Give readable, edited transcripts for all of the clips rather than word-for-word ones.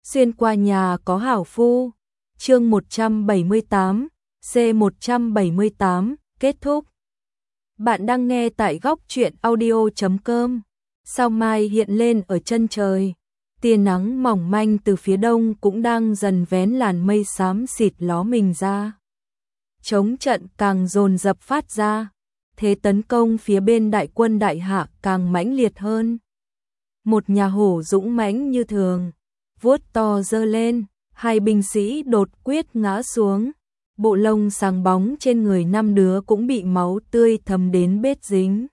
Xuyên qua nhà có hảo phu. Chương 178, C178, kết thúc. Bạn đang nghe tại góc truyện audio.com. Sao mai hiện lên ở chân trời. Tia nắng mỏng manh từ phía đông cũng đang dần vén làn mây xám xịt ló mình ra. Chống trận càng dồn dập phát ra. Thế tấn công phía bên đại quân đại hạ càng mãnh liệt hơn. Một nhà hổ dũng mãnh như thường, vuốt to giơ lên, hai binh sĩ đột quyết ngã xuống. Bộ lông sáng bóng trên người năm đứa cũng bị máu tươi thấm đến bết dính.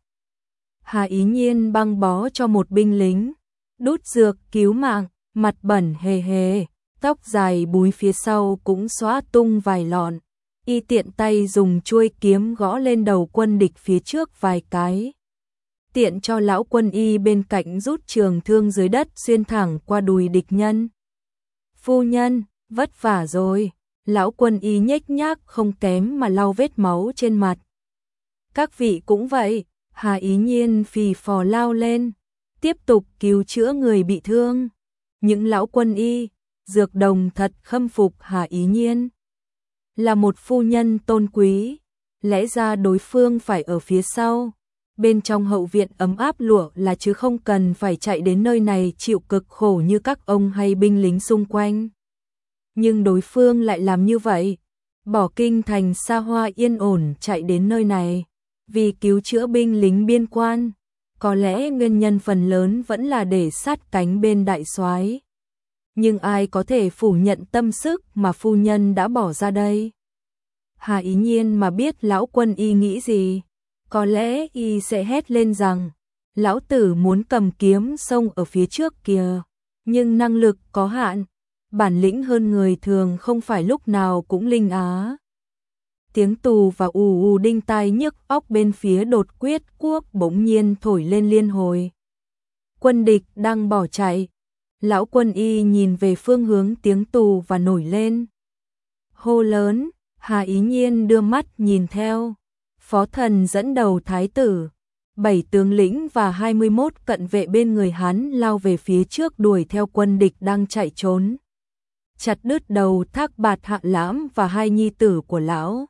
Hà Ý Nhiên băng bó cho một binh lính, đút dược cứu mạng, mặt bẩn hề hề, tóc dài búi phía sau cũng xóa tung vài lọn. Y tiện tay dùng chuôi kiếm gõ lên đầu quân địch phía trước vài cái. Tiện cho lão quân y bên cạnh rút trường thương dưới đất xuyên thẳng qua đùi địch nhân. Phu nhân, vất vả rồi. Lão quân y nhếch nhác không kém mà lau vết máu trên mặt. Các vị cũng vậy. Hà Ý Nhiên phì phò lao lên, tiếp tục cứu chữa người bị thương. Những lão quân y, dược đồng thật khâm phục Hà Ý Nhiên. Là một phu nhân tôn quý, lẽ ra đối phương phải ở phía sau. Bên trong hậu viện ấm áp lụa là chứ không cần phải chạy đến nơi này chịu cực khổ như các ông hay binh lính xung quanh. Nhưng đối phương lại làm như vậy, bỏ kinh thành xa hoa yên ổn chạy đến nơi này, vì cứu chữa binh lính biên quan. Có lẽ nguyên nhân phần lớn vẫn là để sát cánh bên đại soái. Nhưng ai có thể phủ nhận tâm sức mà phu nhân đã bỏ ra đây? Hà Ý Nhiên mà biết lão quân y nghĩ gì, có lẽ y sẽ hét lên rằng, lão tử muốn cầm kiếm xông ở phía trước kìa, nhưng năng lực có hạn, bản lĩnh hơn người thường không phải lúc nào cũng linh á. Tiếng tù và ù ù đinh tai nhức óc bên phía đột quyết quốc bỗng nhiên thổi lên liên hồi. Quân địch đang bỏ chạy. Lão quân y nhìn về phương hướng tiếng tù và nổi lên. Hô lớn, Hà Ý Nhiên đưa mắt nhìn theo. Phó Thần dẫn đầu thái tử, 7 tướng lĩnh và 21 cận vệ bên người hắn lao về phía trước đuổi theo quân địch đang chạy trốn. Chặt đứt đầu Thác Bạt Hạ Lãm và hai nhi tử của lão.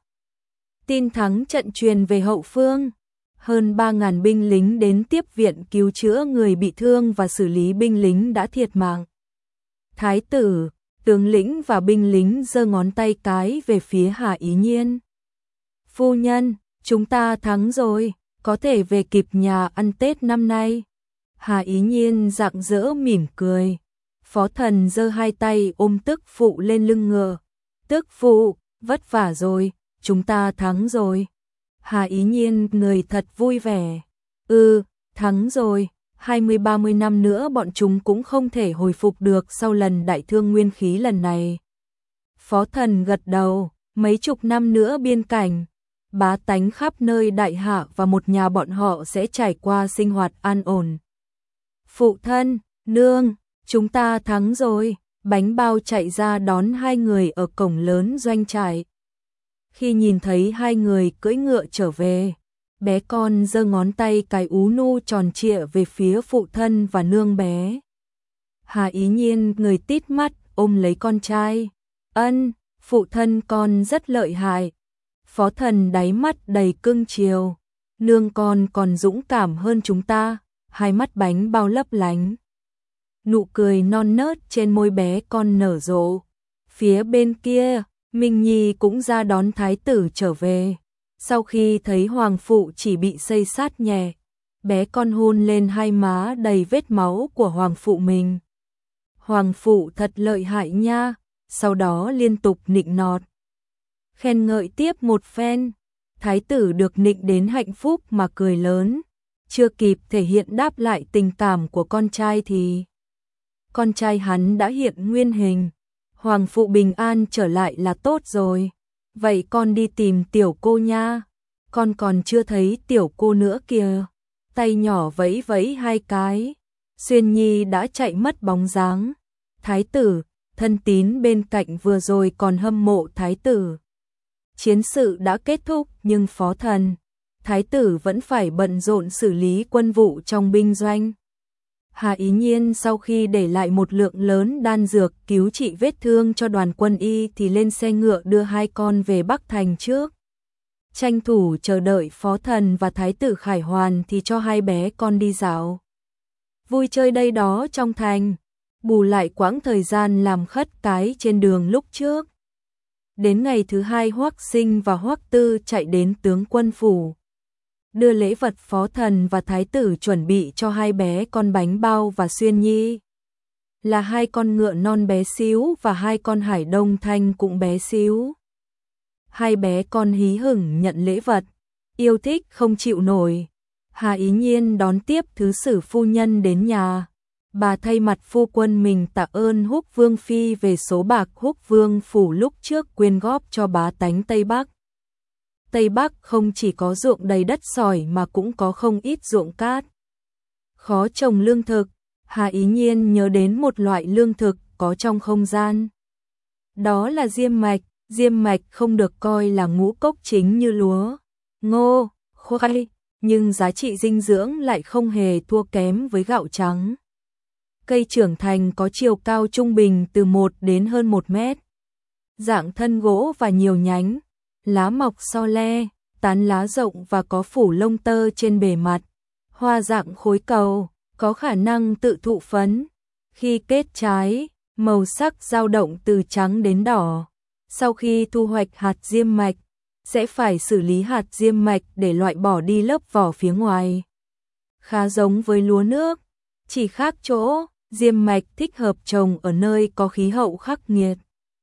Tin thắng trận truyền về hậu phương. Hơn 3.000 binh lính đến tiếp viện cứu chữa người bị thương và xử lý binh lính đã thiệt mạng. Thái tử, tướng lĩnh và binh lính giơ ngón tay cái về phía Hà Ý Nhiên. Phu nhân, chúng ta thắng rồi, có thể về kịp nhà ăn Tết năm nay. Hà Ý Nhiên rạng rỡ mỉm cười. Phó Thần giơ hai tay ôm tức phụ lên lưng ngựa. Tức phụ, vất vả rồi, chúng ta thắng rồi. Hà Ý Nhiên người thật vui vẻ. Thắng rồi, 20-30 năm nữa bọn chúng cũng không thể hồi phục được sau lần đại thương nguyên khí lần này. Phó Thần gật đầu, mấy chục năm nữa biên cảnh, bá tánh khắp nơi đại hạ và một nhà bọn họ sẽ trải qua sinh hoạt an ổn. Phụ thân, nương, chúng ta thắng rồi. Bánh bao chạy ra đón hai người ở cổng lớn doanh trại. Khi nhìn thấy hai người cưỡi ngựa trở về, bé con giơ ngón tay cái ú nu tròn trịa về phía phụ thân và nương bé. Hà Ý Nhiên người tít mắt ôm lấy con trai. Ân, phụ thân con rất lợi hại. Phó Thần đáy mắt đầy cưng chiều. Nương con còn dũng cảm hơn chúng ta. Hai mắt bánh bao lấp lánh. Nụ cười non nớt trên môi bé con nở rộ. Phía bên kia, Minh Nhi cũng ra đón thái tử trở về. Sau khi thấy hoàng phụ chỉ bị xây sát nhẹ, bé con hôn lên hai má đầy vết máu của hoàng phụ mình. Hoàng phụ thật lợi hại nha, sau đó liên tục nịnh nọt. Khen ngợi tiếp một phen, thái tử được nịnh đến hạnh phúc mà cười lớn. Chưa kịp thể hiện đáp lại tình cảm của con trai thì con trai hắn đã hiện nguyên hình. Hoàng phụ bình an trở lại là tốt rồi. Vậy con đi tìm tiểu cô nha. Con còn chưa thấy tiểu cô nữa kìa. Tay nhỏ vẫy vẫy hai cái. Xuyên Nhi đã chạy mất bóng dáng. Thái tử, thân tín bên cạnh vừa rồi còn hâm mộ thái tử. Chiến sự đã kết thúc nhưng Phó Thần, thái tử vẫn phải bận rộn xử lý quân vụ trong binh doanh. Hà Ý Nhiên sau khi để lại một lượng lớn đan dược cứu trị vết thương cho đoàn quân y thì lên xe ngựa đưa hai con về Bắc Thành trước. Tranh thủ chờ đợi Phó Thần và Thái tử Khải Hoàn thì cho hai bé con đi dạo vui chơi đây đó trong thành, bù lại quãng thời gian làm khất cái trên đường lúc trước. Đến ngày thứ hai Hoắc Sinh và Hoắc Tư chạy đến tướng quân phủ, đưa lễ vật Phó Thần và Thái tử chuẩn bị cho hai bé con Bánh Bao và Xuyên Nhi. Là hai con ngựa non bé xíu và hai con Hải Đông Thanh cũng bé xíu. Hai bé con hí hửng nhận lễ vật, yêu thích không chịu nổi. Hà Ý Nhiên đón tiếp thứ sử phu nhân đến nhà. Bà thay mặt phu quân mình tạ ơn Húc Vương Phi về số bạc Húc Vương phủ lúc trước quyên góp cho bá tánh Tây Bắc. Tây Bắc không chỉ có ruộng đầy đất sỏi mà cũng có không ít ruộng cát. Khó trồng lương thực, Hà Ý Nhiên nhớ đến một loại lương thực có trong không gian. Đó là diêm mạch. Diêm mạch không được coi là ngũ cốc chính như lúa, ngô, khoai, nhưng giá trị dinh dưỡng lại không hề thua kém với gạo trắng. Cây trưởng thành có chiều cao trung bình từ 1 đến hơn 1 mét. Dạng thân gỗ và nhiều nhánh, lá mọc so le, tán lá rộng và có phủ lông tơ trên bề mặt. Hoa dạng khối cầu, có khả năng tự thụ phấn. Khi kết trái, màu sắc dao động từ trắng đến đỏ. Sau khi thu hoạch hạt diêm mạch, sẽ phải xử lý hạt diêm mạch để loại bỏ đi lớp vỏ phía ngoài. Khá giống với lúa nước, chỉ khác chỗ, diêm mạch thích hợp trồng ở nơi có khí hậu khắc nghiệt.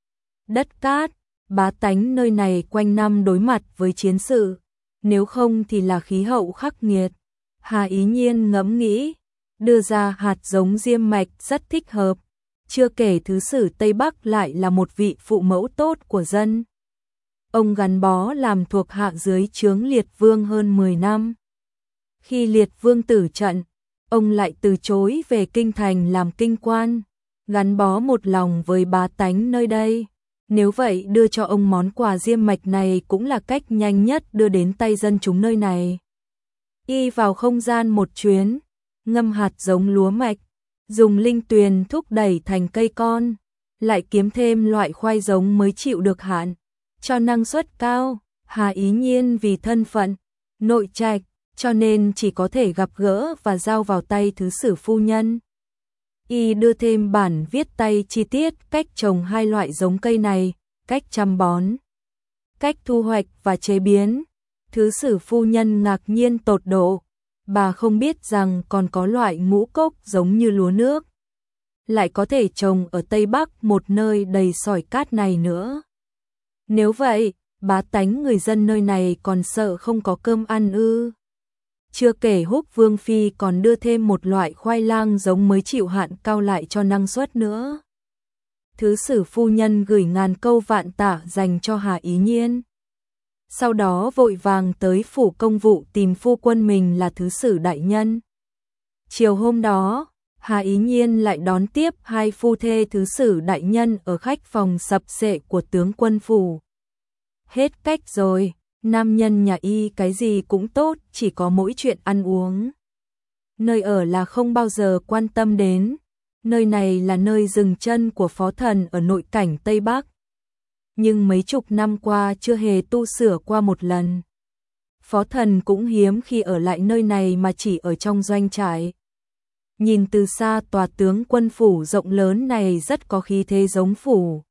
Đất cát, bá tánh nơi này quanh năm đối mặt với chiến sự, nếu không thì là khí hậu khắc nghiệt. Hà Ý Nhiên ngẫm nghĩ, đưa ra hạt giống diêm mạch rất thích hợp. Chưa kể thứ sử Tây Bắc lại là một vị phụ mẫu tốt của dân. Ông gắn bó làm thuộc hạ dưới trướng Liệt Vương hơn 10 năm. Khi Liệt Vương tử trận, ông lại từ chối về kinh thành làm kinh quan, gắn bó một lòng với bá tánh nơi đây. Nếu vậy đưa cho ông món quà diêm mạch này cũng là cách nhanh nhất đưa đến tay dân chúng nơi này. Y vào không gian một chuyến, ngâm hạt giống lúa mạch, dùng linh tuyền thúc đẩy thành cây con, lại kiếm thêm loại khoai giống mới chịu được hạn, cho năng suất cao. Hà Ý Nhiên vì thân phận nội trạch, cho nên chỉ có thể gặp gỡ và giao vào tay thứ sử phu nhân. Y đưa thêm bản viết tay chi tiết cách trồng hai loại giống cây này, cách chăm bón, cách thu hoạch và chế biến. Thứ sử phu nhân ngạc nhiên tột độ. Bà không biết rằng còn có loại ngũ cốc giống như lúa nước, lại có thể trồng ở Tây Bắc một nơi đầy sỏi cát này nữa. Nếu vậy, bá tánh người dân nơi này còn sợ không có cơm ăn ư? Chưa kể Húc Vương Phi còn đưa thêm một loại khoai lang giống mới chịu hạn cao lại cho năng suất nữa. Thứ sử phu nhân gửi ngàn câu vạn tả dành cho Hà Ý Nhiên. Sau đó vội vàng tới phủ công vụ tìm phu quân mình là thứ sử đại nhân. Chiều hôm đó, Hà Ý Nhiên lại đón tiếp hai phu thê thứ sử đại nhân ở khách phòng sập sệ của tướng quân phủ. Hết cách rồi, nam nhân nhà Y cái gì cũng tốt, chỉ có mỗi chuyện ăn uống. Nơi ở là không bao giờ quan tâm đến, nơi này là nơi dừng chân của Phó Thần ở nội cảnh Tây Bắc. Nhưng mấy chục năm qua chưa hề tu sửa qua một lần. Phó Thần cũng hiếm khi ở lại nơi này mà chỉ ở trong doanh trại. Nhìn từ xa tòa tướng quân phủ rộng lớn này rất có khí thế giống phủ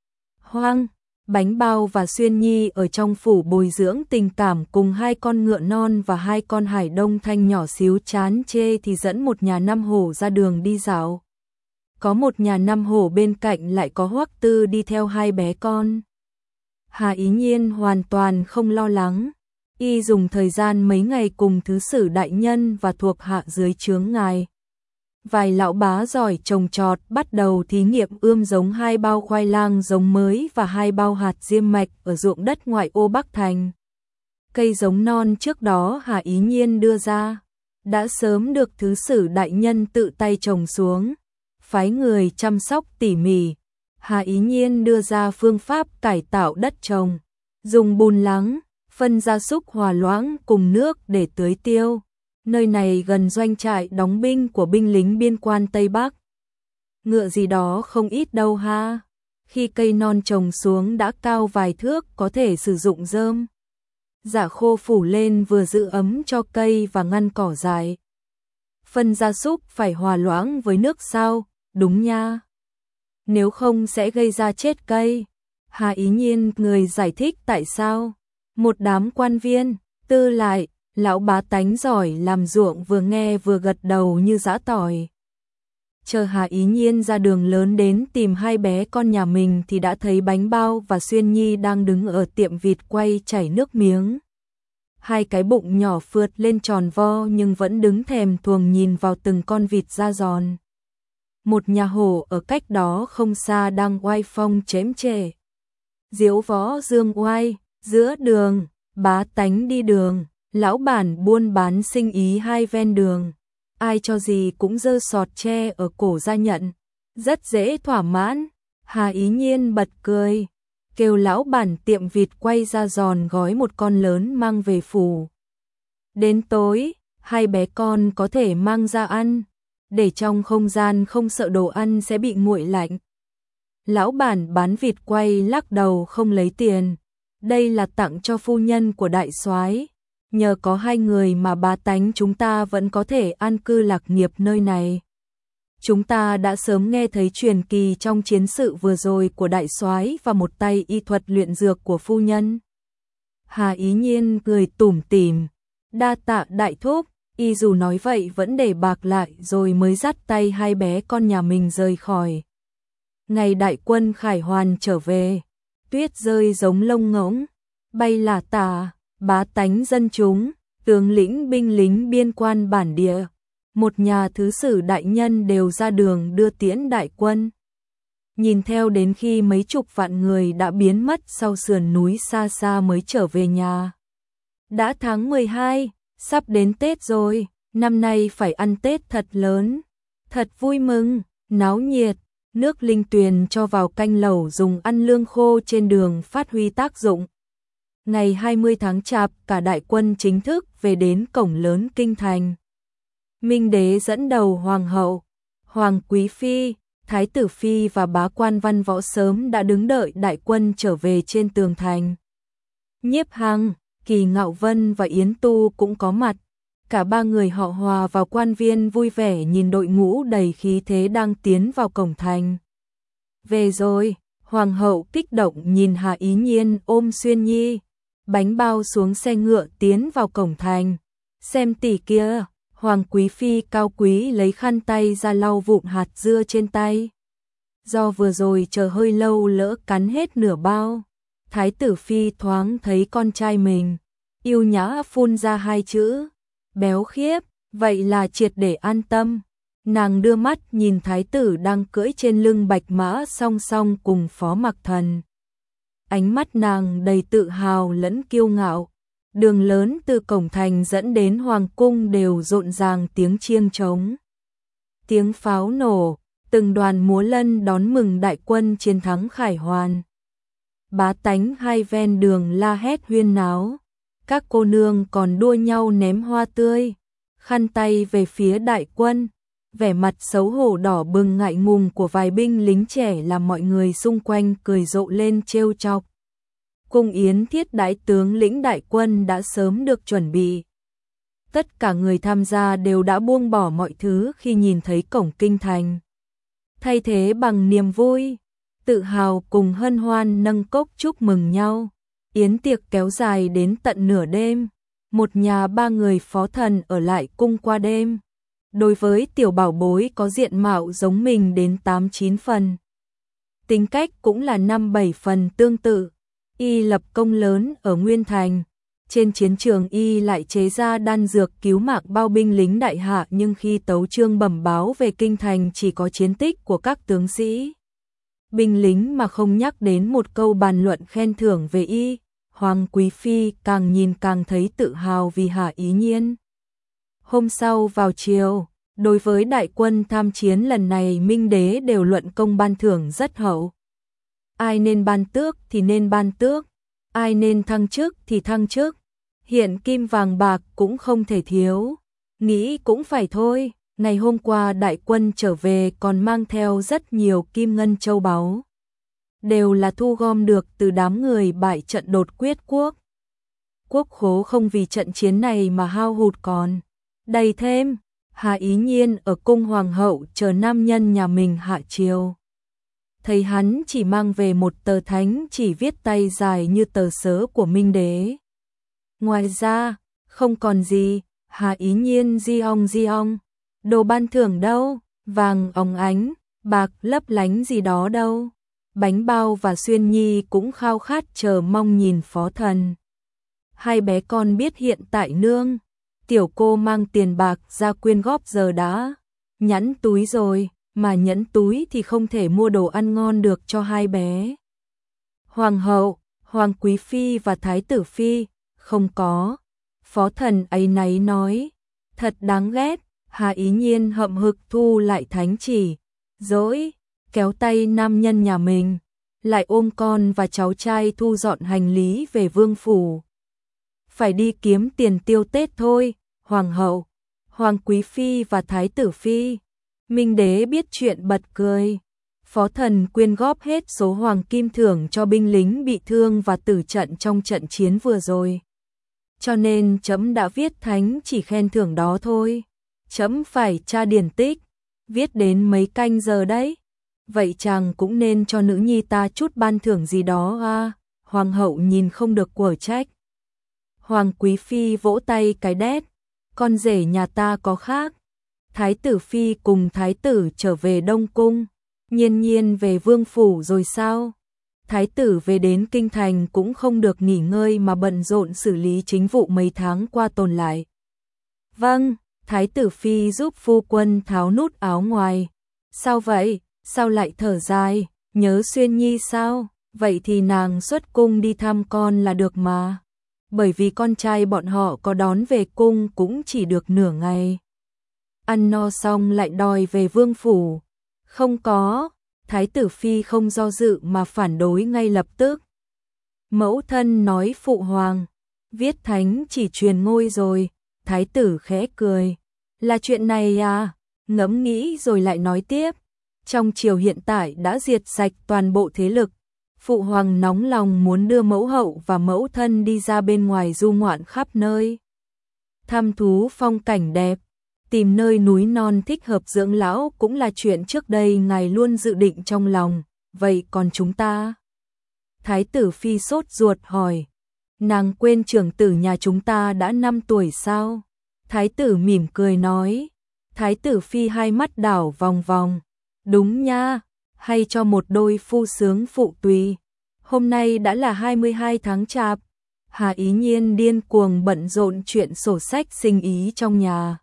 hoang. Bánh Bao và Xuyên Nhi ở trong phủ bồi dưỡng tình cảm cùng hai con ngựa non và hai con Hải Đông Thanh nhỏ xíu chán chê thì dẫn một nhà năm hổ ra đường đi dạo. Có một nhà năm hổ bên cạnh lại có Hoắc Tư đi theo hai bé con. Hà Ý Nhiên hoàn toàn không lo lắng. Y dùng thời gian mấy ngày cùng thứ sử đại nhân và thuộc hạ dưới trướng ngài. Vài lão bá giỏi trồng trọt bắt đầu thí nghiệm ươm giống hai bao khoai lang giống mới và hai bao hạt diêm mạch ở ruộng đất ngoại ô Bắc Thành. Cây giống non trước đó Hà Ý Nhiên đưa ra, đã sớm được thứ sử đại nhân tự tay trồng xuống, phái người chăm sóc tỉ mỉ. Hà Ý Nhiên đưa ra phương pháp cải tạo đất trồng, dùng bùn lắng, phân gia súc hòa loãng cùng nước để tưới tiêu. Nơi này gần doanh trại đóng binh của binh lính biên quan Tây Bắc. Ngựa gì đó không ít đâu ha. Khi cây non trồng xuống đã cao vài thước có thể sử dụng rơm. Dạ khô phủ lên vừa giữ ấm cho cây và ngăn cỏ dại. Phân gia súc phải hòa loãng với nước sao, đúng nha. Nếu không sẽ gây ra chết cây. Hà Ý Nhiên người giải thích tại sao. Một đám quan viên, tư lại, lão bá tánh giỏi làm ruộng vừa nghe vừa gật đầu như giã tỏi. Chờ Hà Ý Nhiên ra đường lớn đến tìm hai bé con nhà mình thì đã thấy Bánh Bao và Xuyên Nhi đang đứng ở tiệm vịt quay chảy nước miếng. Hai cái bụng nhỏ phượt lên tròn vo nhưng vẫn đứng thèm thuồng nhìn vào từng con vịt da giòn. Một nhà hổ ở cách đó không xa đang oai phong chém chệ. Diếu võ dương oai, giữa đường, bá tánh đi đường, lão bản buôn bán sinh ý hai ven đường. Ai cho gì cũng giơ sọt tre ở cổ ra nhận. Rất dễ thỏa mãn. Hà Ý Nhiên bật cười. Kêu lão bản tiệm vịt quay ra giòn gói một con lớn mang về phủ. Đến tối, hai bé con có thể mang ra ăn. Để trong không gian không sợ đồ ăn sẽ bị nguội lạnh. Lão bản bán vịt quay lắc đầu không lấy tiền. Đây là tặng cho phu nhân của đại soái. Nhờ có hai người mà bá tánh chúng ta vẫn có thể an cư lạc nghiệp nơi này. Chúng ta đã sớm nghe thấy truyền kỳ trong chiến sự vừa rồi của đại soái và một tay y thuật luyện dược của phu nhân. Hà Ý Nhiên cười tủm tỉm. Đa tạ đại thúc, y dù nói vậy vẫn để bạc lại rồi mới dắt tay hai bé con nhà mình rời khỏi. Ngày đại quân khải hoàn trở về, tuyết rơi giống lông ngỗng, bay lả tả. Bá tánh dân chúng, tướng lĩnh binh lính biên quan bản địa, một nhà thứ sử đại nhân đều ra đường đưa tiễn đại quân. Nhìn theo đến khi mấy chục vạn người đã biến mất sau sườn núi xa xa mới trở về nhà. Đã tháng 12, sắp đến Tết rồi, năm nay phải ăn Tết thật lớn, thật vui mừng, náo nhiệt, nước linh tuyền cho vào canh lẩu dùng ăn lương khô trên đường phát huy tác dụng. Ngày 20 tháng Chạp, cả đại quân chính thức về đến cổng lớn kinh thành. Minh đế dẫn đầu hoàng hậu, hoàng quý phi, thái tử phi và bá quan văn võ sớm đã đứng đợi đại quân trở về trên tường thành. Nhiếp Hằng, Kỳ Ngạo Vân và Yến Tu cũng có mặt. Cả ba người họ hòa vào quan viên vui vẻ nhìn đội ngũ đầy khí thế đang tiến vào cổng thành. Về rồi, hoàng hậu kích động nhìn Hà Ý Nhiên ôm Xuyên Nhi. Bánh Bao xuống xe ngựa tiến vào cổng thành. Xem tỷ kia, hoàng quý phi cao quý lấy khăn tay ra lau vụn hạt dưa trên tay. Do vừa rồi chờ hơi lâu lỡ cắn hết nửa bao. Thái tử phi thoáng thấy con trai mình, yêu nhã phun ra hai chữ, béo khiếp, vậy là triệt để an tâm. Nàng đưa mắt nhìn thái tử đang cưỡi trên lưng bạch mã song song cùng Phó Mặc Thần. Ánh mắt nàng đầy tự hào lẫn kiêu ngạo. Đường lớn từ cổng thành dẫn đến hoàng cung đều rộn ràng tiếng chiêng trống. Tiếng pháo nổ, từng đoàn múa lân đón mừng đại quân chiến thắng khải hoàn. Bá tánh hai ven đường la hét huyên náo. Các cô nương còn đua nhau ném hoa tươi, khăn tay về phía đại quân. Vẻ mặt xấu hổ đỏ bừng ngại ngùng của vài binh lính trẻ làm mọi người xung quanh cười rộ lên trêu chọc. Cung yến thiết đãi tướng lĩnh đại quân đã sớm được chuẩn bị. Tất cả người tham gia đều đã buông bỏ mọi thứ khi nhìn thấy cổng kinh thành. Thay thế bằng niềm vui, tự hào cùng hân hoan nâng cốc chúc mừng nhau. Yến tiệc kéo dài đến tận nửa đêm. Một nhà ba người phó thần ở lại cung qua đêm. Đối với tiểu bảo bối có diện mạo giống mình đến 8-9 phần. Tính cách cũng là 5-7 phần tương tự. Y lập công lớn ở Nguyên Thành. Trên chiến trường y lại chế ra đan dược cứu mạng bao binh lính đại hạ, nhưng khi tấu chương bẩm báo về kinh thành chỉ có chiến tích của các tướng sĩ. Binh lính mà không nhắc đến một câu bàn luận khen thưởng về y. Hoàng quý phi càng nhìn càng thấy tự hào vì Hà Ý Nhiên. Hôm sau vào chiều, đối với đại quân tham chiến lần này Minh đế đều luận công ban thưởng rất hậu. Ai nên ban tước thì nên ban tước, ai nên thăng chức thì thăng chức, hiện kim vàng bạc cũng không thể thiếu. Nghĩ cũng phải thôi, ngày hôm qua đại quân trở về còn mang theo rất nhiều kim ngân châu báu. Đều là thu gom được từ đám người bại trận đột quyết quốc. Quốc khố không vì trận chiến này mà hao hụt còn đầy thêm. Hà Ý Nhiên ở cung hoàng hậu chờ nam nhân nhà mình hạ triều. Thấy hắn chỉ mang về một tờ thánh chỉ viết tay dài như tờ sớ của Minh Đế. Ngoài ra, không còn gì. Hà Ý Nhiên di ong, đồ ban thưởng đâu, vàng óng ánh, bạc lấp lánh gì đó đâu. Bánh bao và Xuyên Nhi cũng khao khát chờ mong nhìn Phó Thần. Hai bé con biết hiện tại nương, tiểu cô mang tiền bạc ra quyên góp giờ đã nhẵn túi rồi, mà nhẫn túi thì không thể mua đồ ăn ngon được cho hai bé. Hoàng hậu, Hoàng Quý Phi và Thái tử Phi, không có. Phó Thần áy náy nói, thật đáng ghét. Hà Ý Nhiên hậm hực thu lại thánh chỉ, dỗi, kéo tay nam nhân nhà mình, lại ôm con và cháu trai thu dọn hành lý về vương phủ. Phải đi kiếm tiền tiêu Tết thôi. Hoàng hậu, Hoàng Quý Phi và Thái tử Phi. Minh Đế biết chuyện bật cười. Phó Thần quyên góp hết số hoàng kim thưởng cho binh lính bị thương và tử trận trong trận chiến vừa rồi. Cho nên trẫm đã viết thánh chỉ khen thưởng đó thôi. Trẫm phải tra điển tích, viết đến mấy canh giờ đấy. Vậy chàng cũng nên cho nữ nhi ta chút ban thưởng gì đó à? Hoàng hậu nhìn không được quở trách. Hoàng Quý Phi vỗ tay cái đét, con rể nhà ta có khác. Thái tử Phi cùng thái tử trở về Đông Cung, Nhiên Nhiên về vương phủ rồi sao? Thái tử về đến kinh thành cũng không được nghỉ ngơi mà bận rộn xử lý chính vụ mấy tháng qua tồn lại. Vâng, Thái tử Phi giúp phu quân tháo nút áo ngoài. Sao vậy? Sao lại thở dài? Nhớ Xuyên Nhi sao? Vậy thì nàng xuất cung đi thăm con là được mà. Bởi vì con trai bọn họ có đón về cung cũng chỉ được nửa ngày. Ăn no xong lại đòi về vương phủ. Không có. Thái tử Phi không do dự mà phản đối ngay lập tức. Mẫu thân nói phụ hoàng, viết thánh chỉ truyền ngôi rồi. Thái tử khẽ cười. Là chuyện này à? Ngẫm nghĩ rồi lại nói tiếp. Trong triều hiện tại đã diệt sạch toàn bộ thế lực. Phụ hoàng nóng lòng muốn đưa mẫu hậu và mẫu thân đi ra bên ngoài du ngoạn khắp nơi. Thăm thú phong cảnh đẹp, tìm nơi núi non thích hợp dưỡng lão cũng là chuyện trước đây ngài luôn dự định trong lòng. Vậy còn chúng ta? Thái tử Phi sốt ruột hỏi. Nàng quên trưởng tử nhà chúng ta đã 5 tuổi sao? Thái tử mỉm cười nói. Thái tử Phi hai mắt đảo vòng vòng. Đúng nha, hay cho một đôi phu sướng phụ tùy. Hôm nay đã là 22 tháng Chạp. Hà Ý Nhiên điên cuồng bận rộn chuyện sổ sách sinh ý trong nhà.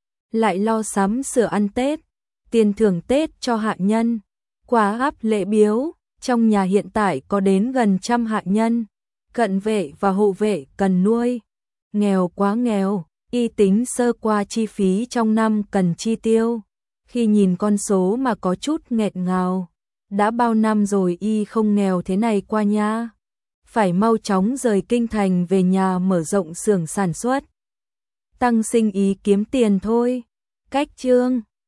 Lại lo sắm sửa ăn Tết, tiền thưởng Tết cho hạ nhân, quà áp lễ biếu. Trong nhà hiện tại có đến gần 100 hạ nhân, cận vệ và hộ vệ cần nuôi. Nghèo quá nghèo, y tính sơ qua chi phí trong năm cần chi tiêu. Khi nhìn con số mà có chút nghẹt ngào. Đã bao năm rồi y không nghèo thế này qua nha. Phải mau chóng rời kinh thành về nhà mở rộng xưởng sản xuất. Tăng sinh ý kiếm tiền thôi. Cách chương